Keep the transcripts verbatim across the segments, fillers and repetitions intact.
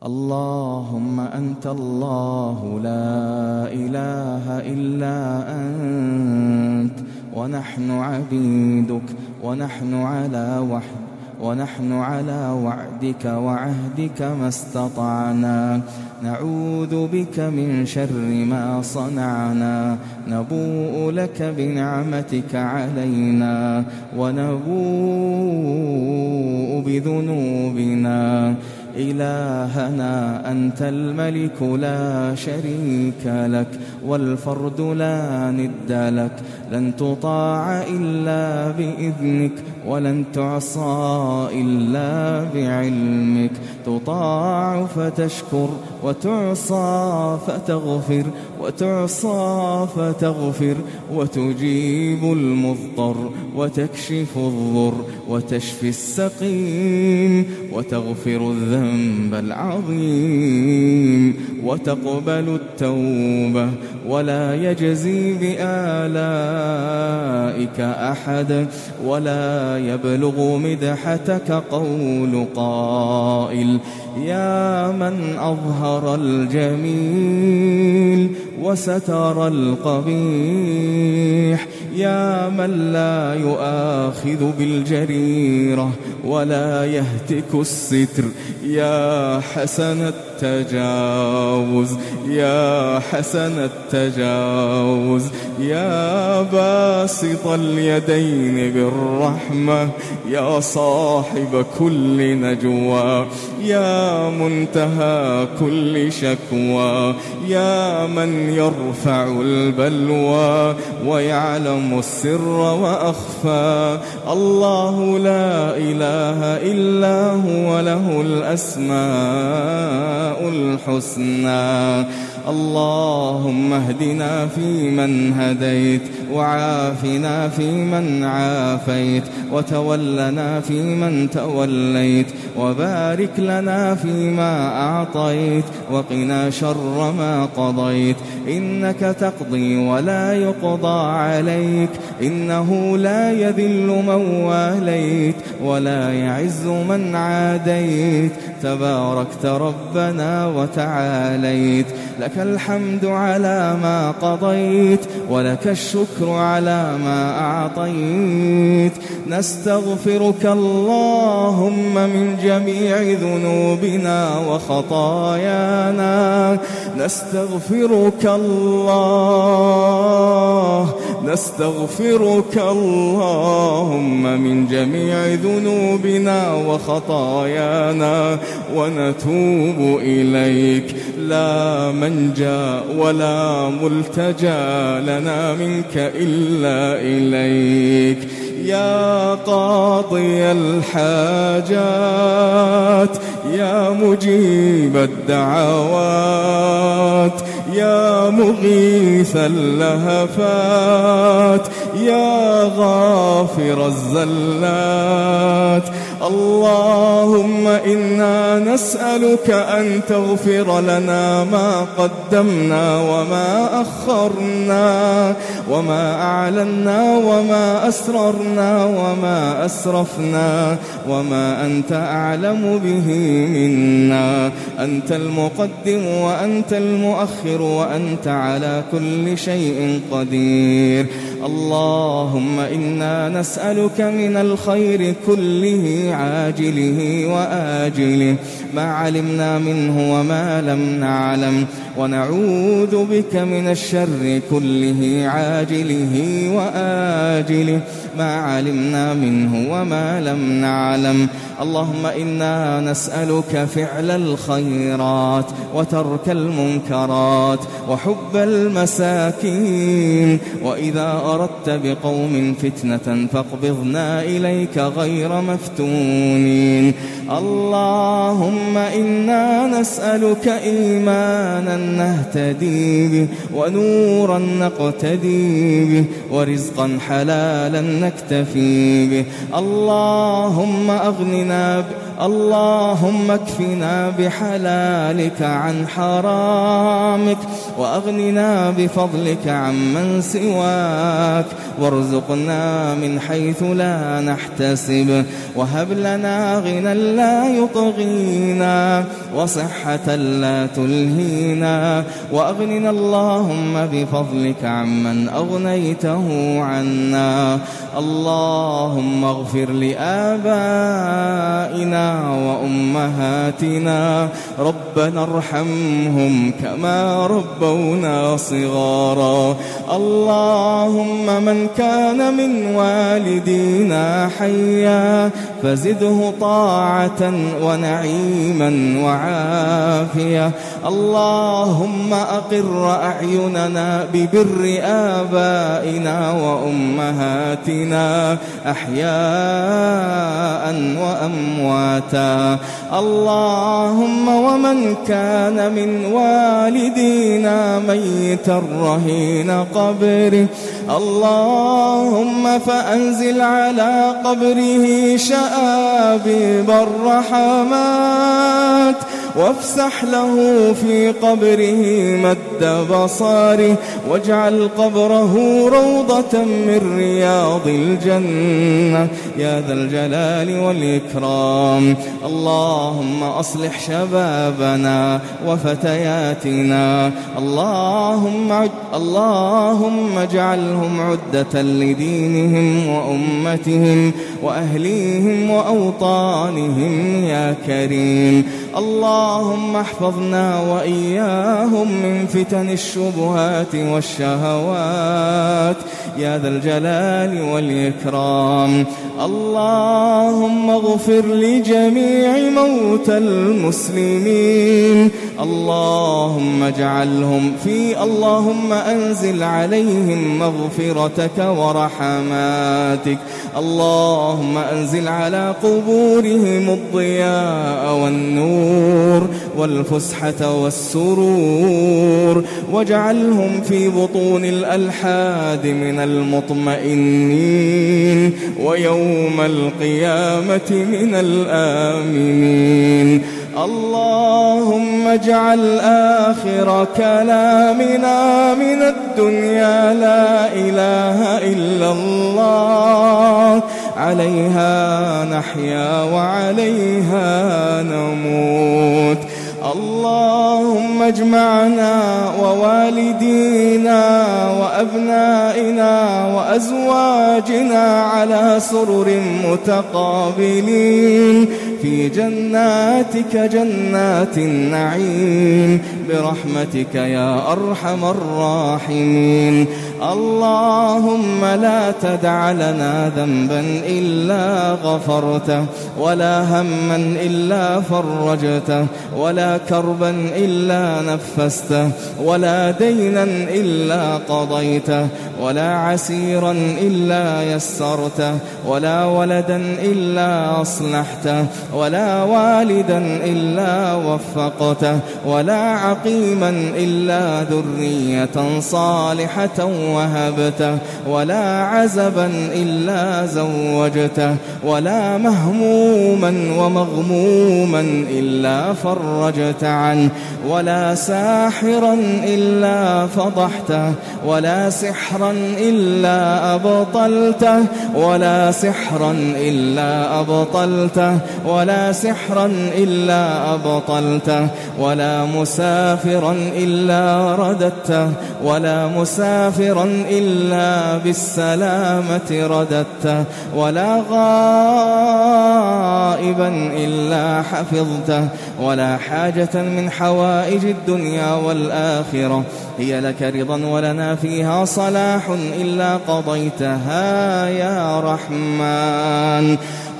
اللهم أنت الله لا إله إلا أنت، ونحن عبيدك، ونحن على وحد ونحن على وعدك وعهدك ما استطعنا. نعوذ بك من شر ما صنعنا، نبوء لك بنعمتك علينا ونبوء بذنوبنا. إلهنا أنت الملك لا شريك لك، والفرد لا ند لك، لن تطاع إلا بإذنك، ولن تعصى إلا بعلمك. تطاع فتشكر، وتعصى فتغفر، وتعصى فتغفر، وتجيب المضطر، وتكشف الضر، وتشفي السقيم، وتغفر الذنب العظيم، وتقبل التوبة، ولا يجزي بآلائك أحد، ولا يبلغ مدحتك قول قائل. يا من أظهر الجميل وستر القبيح، يا من لا يؤاخذ بالجريرة ولا يهتك الستر، يا حسن التجاوز، يا حسن التجاوز، يا باسط اليدين بالرحمة، يا صاحب كل نجوى، يا منتهى كل شكوى، يا من يرفع البلوى ويعلم السر وأخفى. الله لا إله إلا هو، له الأسماء الحسنى. اللهم اهدنا فيمن هديت، وعافنا فيمن عافيت، وتولنا فيمن توليت، وبارك لنا فيما أعطيت، وقنا شر ما قضيت. إنك تقضي ولا يقضى عليك، إنه لا يذل من واليت، ولا يعز من عاديت. تباركت ربنا وتعاليت، لك الحمد على ما قضيت، ولك الشكر على ما أعطيت. نستغفرك اللهم من جميع ذنوبنا وخطايانا، نستغفرك الله نستغفرك اللهم من جميع ذنوبنا وخطايانا، ونتوب إليك. لا منجا ولا ملتجا لنا منك إلا إليك. يا قاضي الحاجات، يا مجيب الدعوات، يا مغيث اللهفات، يا غافر الزلات. اللهم إنا نسألك أن تغفر لنا ما قدمنا وما أخرنا، وما أعلنا وما أسررنا وما أسرفنا، وما أنت أعلم به منا. أنت المقدم وأنت المؤخر، وأنت على كل شيء قدير. اللهم إنا نسألك من الخير كله عاجله وآجله، ما علمنا منه وما لم نعلم، ونعوذ بك من الشر كله عاجله وآجله، ما علمنا منه وما لم نعلم. اللهم إنا نسألك فعل الخيرات، وترك المنكرات، وحب المساكين. وإذا أردت بقوم فتنة فاقبضنا إليك غير مفتونين. اللهم إنا نسألك إيمانا نهتدي به، ونورا نقتدي به، ورزقا حلالا نكتفي به. اللهم أغننا ب... اللهم اكفنا بحلالك عن حرامك، وأغننا بفضلك عمن سواك، وارزقنا من حيث لا نحتسب، وهب لنا غنى لا يطغينا، وصحة لا تلهينا، وأغننا اللهم بفضلك عمن أغنيته عنا. اللهم اغفر لآبائنا وأمهاتنا، ربنا ارحمهم كما ربونا صغارا. اللهم من كان من والدينا حيا فزده طاعة ونعيما وعافية. اللهم أقر أعيننا ببر آبائنا وأمهاتنا أحياء وأمواتا. اللهم ومن كان من والدينا ميتا رهين قبره، اللهم فأنزل على قبره شآبيب الرحمات، وافسح له في قبره مد بصاره، واجعل قبره روضة من رياض الجنة يا ذا الجلال والإكرام. اللهم أصلح شبابنا وفتياتنا، اللهم عد اللهم اجعلهم عدة لدينهم وأمتهم وأهليهم وأوطانهم يا كريم. اللهم احفظنا وإياهم من فتن الشبهات والشهوات يا ذا الجلال والإكرام. اللهم اغفر لجميع موتى المسلمين، اللهم اجعلهم في اللهم أنزل عليهم مغفرتك ورحماتك. اللهم أنزل على قبورهم الضياء والنور والفسحة والسرور، واجعلهم في بطون الألحاد من المطمئنين، ويوم القيامة من الآمنين. اللهم اجعل آخر كلامنا من الدنيا لا إله إلا الله، عليها نحيا وعليها نموت. اللهم اجمعنا ووالدينا وأبنائنا وأزواجنا على سرر متقابلين في جناتك جنات النعيم برحمتك يا أرحم الراحمين. اللهم لا تدع لنا ذنبا إلا غفرته، ولا هما إلا فرجته، ولا كربا إلا نفسته، ولا دينا إلا قضيته، ولا عسيرا إلا يسرته، ولا ولدا إلا أصلحته، ولا والدا إلا وفقته، ولا عقيما إلا ذرية صالحة وهبته، ولا عزبا إلا زوجته، ولا مهموما ومغموما إلا فرجت عنه، ولا ساحرا إلا فضحته، ولا سحرا إلا أبطلته، ولا سحرا إلا أبطلته، ولا سحرا إلا أبطلته، ولا مسافرا إلا رددته، ولا مسافرا إلا بالسلامة رددته، ولا غائبا إلا حفظته، ولا حاجة من حوائج الدنيا والآخرة هي لك رضا ولنا فيها صلاح إلا قضيتها يا رحمن.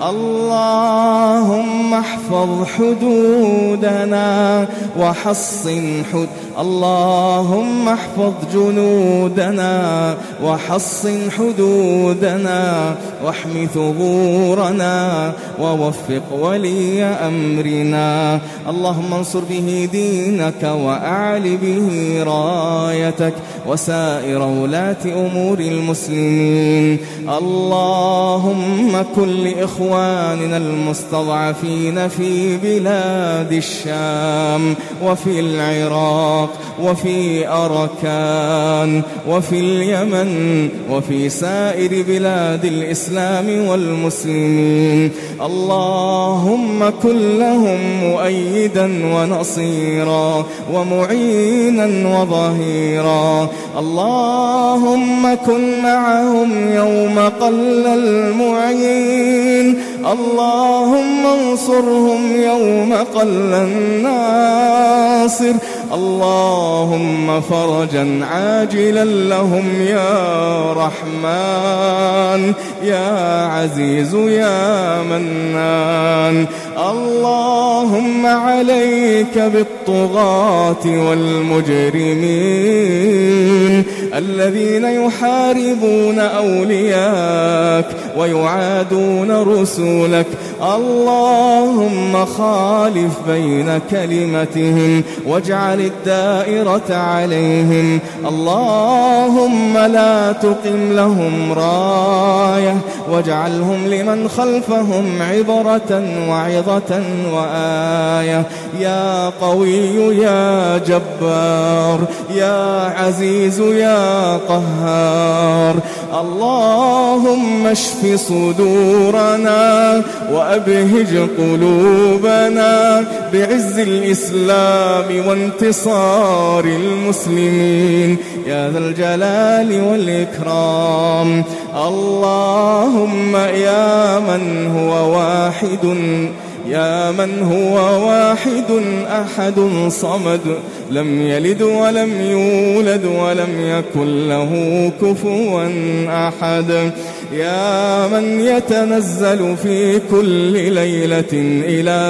اللهم احفظ حدودنا وحصن حد اللهم احفظ جنودنا وحصن حدودنا واحم ثغورنا ووفق ولي أمرنا. اللهم انصر به دينك وأعل به رايتك وسائر ولاة أمور المسلمين. اللهم كن لإخواننا إخواننا المستضعفين في بلاد الشام وفي العراق وفي أركان وفي اليمن وفي سائر بلاد الإسلام والمسلمين. اللهم كن لهم مؤيدا ونصيرا ومعينا وظهيرا. اللهم كن معهم يوم قل المعين. اللهم انصرهم يوم قل الناصر. اللهم فرجا عاجلا لهم يا رحمن يا عزيز يا منان. اللهم عليك بالطغاة والمجرمين الذين يحاربون أولياك ويعادون رسولك. اللهم خالف بين كلمتهم واجعل الدائرة عليهم. اللهم لا تقم لهم راية واجعلهم لمن خلفهم عبرة وعظة وآية. يا قوي يا جبار يا عزيز يا قهار. اللهم اشف صدورنا وأبهج قلوبنا بعز الإسلام وانتصار المسلمين يا ذا الجلال والإكرام. اللهم يا من هو واحد يا من هو واحد أحد صمد لم يلد ولم يولد ولم يكن له كفوا أحد. يا من يتنزل في كل ليلة إلى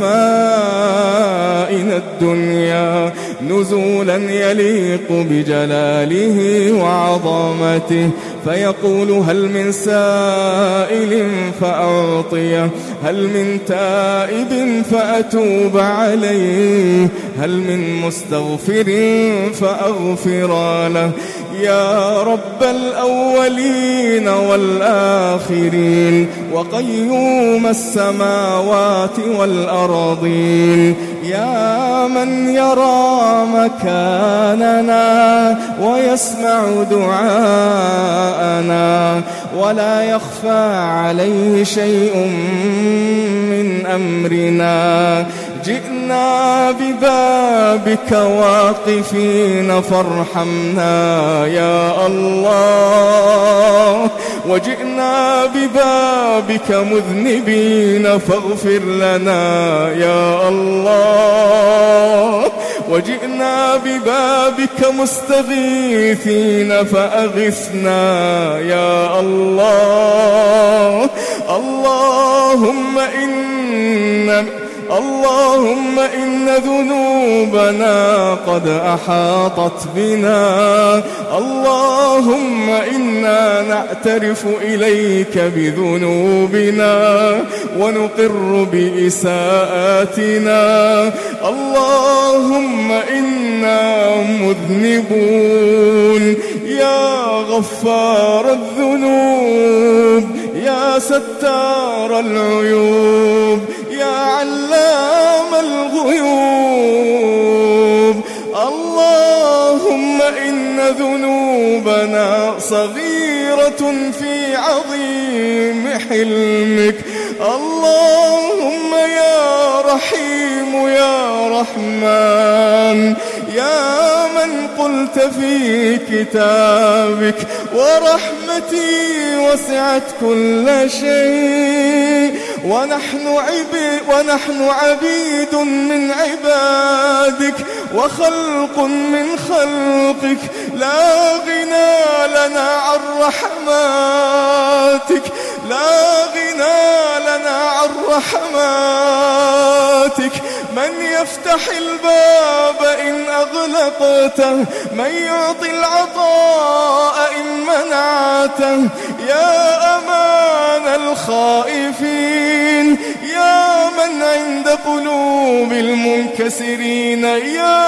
سمائنا الدنيا نزولا يليق بجلاله وعظمته فيقول هل من سائل فأعطيه هل من تائب فأتوب عليه هل من مستغفر فأغفر له. يا رب الأولين والآخرين وقيوم السماوات والأرضين. يا من يرى مكاننا ويسمع دعاءنا ولا يخفى عليه شيء من أمرنا. جئنا ببابك واقفين فارحمنا يا الله وجئنا ببابك مذنبين فاغفر لنا يا الله وجئنا ببابك مستغيثين فأغثنا يا الله. اللهم إن اللهم إن ذنوبنا قد أحاطت بنا. اللهم إنا نعترف إليك بذنوبنا ونقر بإساءاتنا. اللهم إنا مذنبون. يا غفار الذنوب يا ستار العيوب يا علام الغيوب. اللهم إن ذنوبنا صغيرة في عظيم حلمك. اللهم يا رحيم يا رحمن يا من قلت في كتابك ورحمتي وسعت كل شيء ونحن عبيد ونحن عبيد من عبادك وخلق من خلقك لا غنى لنا عن رحماتك لا غنى لنا عن رحماتك. من يفتح الباب إن أغلقته من يعطي العطاء إن منعته. يا أمان الخائفين يا من عند قلوب المنكسرين يا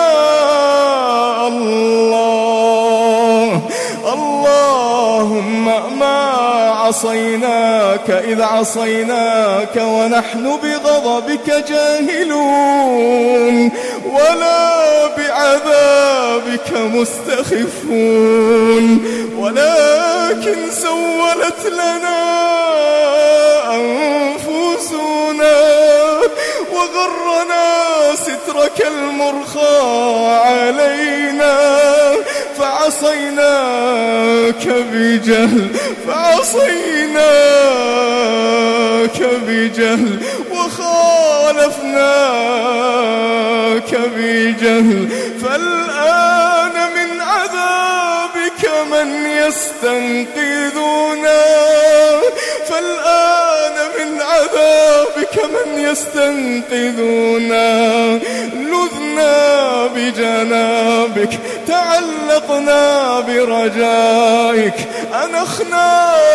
الله. اللهم ما عصيناك إذ عصيناك ونحن بغضبك جاهلون ولا بعذابك مستخفون ولكن سولت لنا أنفسنا وغرنا سترك المرخى علينا فعصيناك بجهل فعصيناك بجهل وخالفناك بجهل فالآن من عذابك من يستنقذنا فالآن من عذابك من يستنقذنا لذنا بجنابك تعلقنا برجائك أنخنا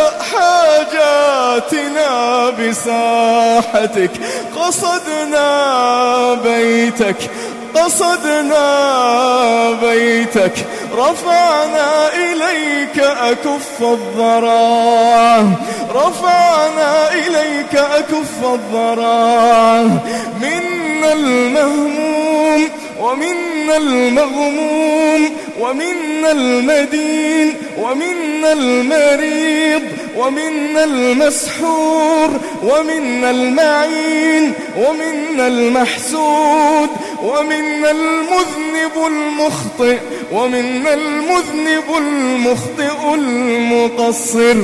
حاجاتنا بساحتك قصدنا بيتك قصدنا بيتك رفعنا إليك أكف الضراع رفعنا إليك أكف الضراع منا المهموم ومنا المغموم ومنا المدين ومنا المريض ومنا المسحور ومنا المعين ومنا المحسود ومنا المذنب المخطئ ومنا المذنب المخطئ المقصر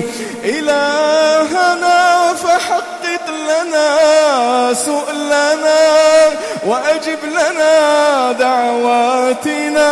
إلهنا فحقق لنا سؤلنا وأجب لنا دعواتنا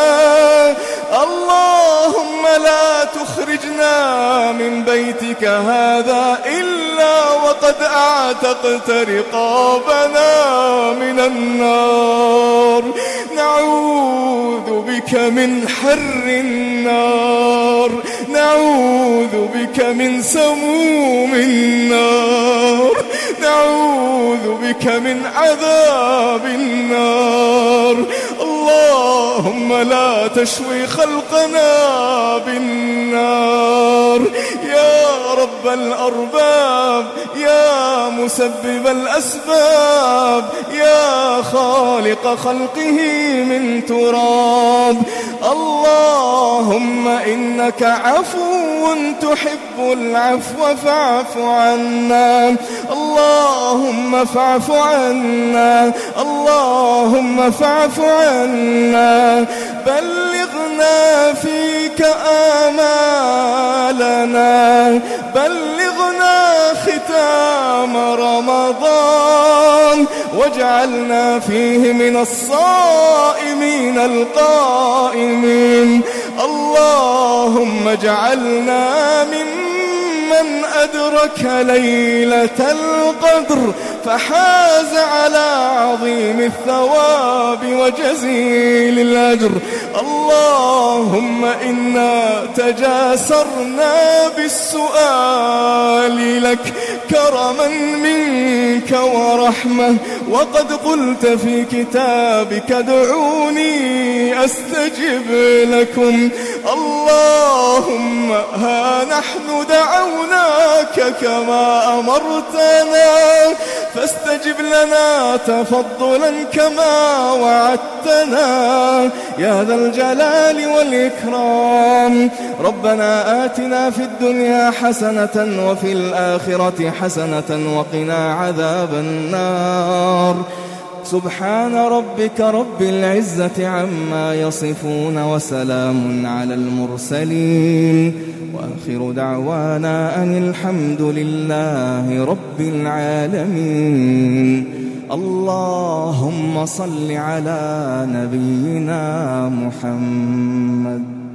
اللهم لا تخرجنا من بيتك هذا إلا وقد أعتقت رقابنا من النار نعوذ بك من حر النار نعوذ بك من سموم النار نعوذ بك من عذاب النار اللهم لا تشوي خلقنا بالنار يا رب الأرباب يا مسبب الأسباب يا خالق خلقه من تراب اللهم إنك عفو تحب العفو فاعف عنا اللهم فاعف عنا اللهم فاعف عنا بلغنا فيك آمالنا بلغنا ختام رمضان واجعلنا فيه من الصائمين القائمين اللهم اجعلنا ممن أدرك ليلة القدر فحاز على عظيم الثواب وجزيل الأجر اللهم إنا تجاسرنا بالسؤال لك كرما منك ورحمة وقد قلت في كتابك ادعوني أستجب لكم اللهم ها نحن دعوناك كما أمرتنا فاستجب لنا تفضلا كما وعدتنا يا ذا الجلال والإكرام ربنا آتنا في الدنيا حسنة وفي الآخرة حسنة وقنا عذاب النار سبحان ربك رب العزة عما يصفون وسلام على المرسلين وآخر دعوانا أن الحمد لله رب العالمين اللهم صل على نبينا محمد.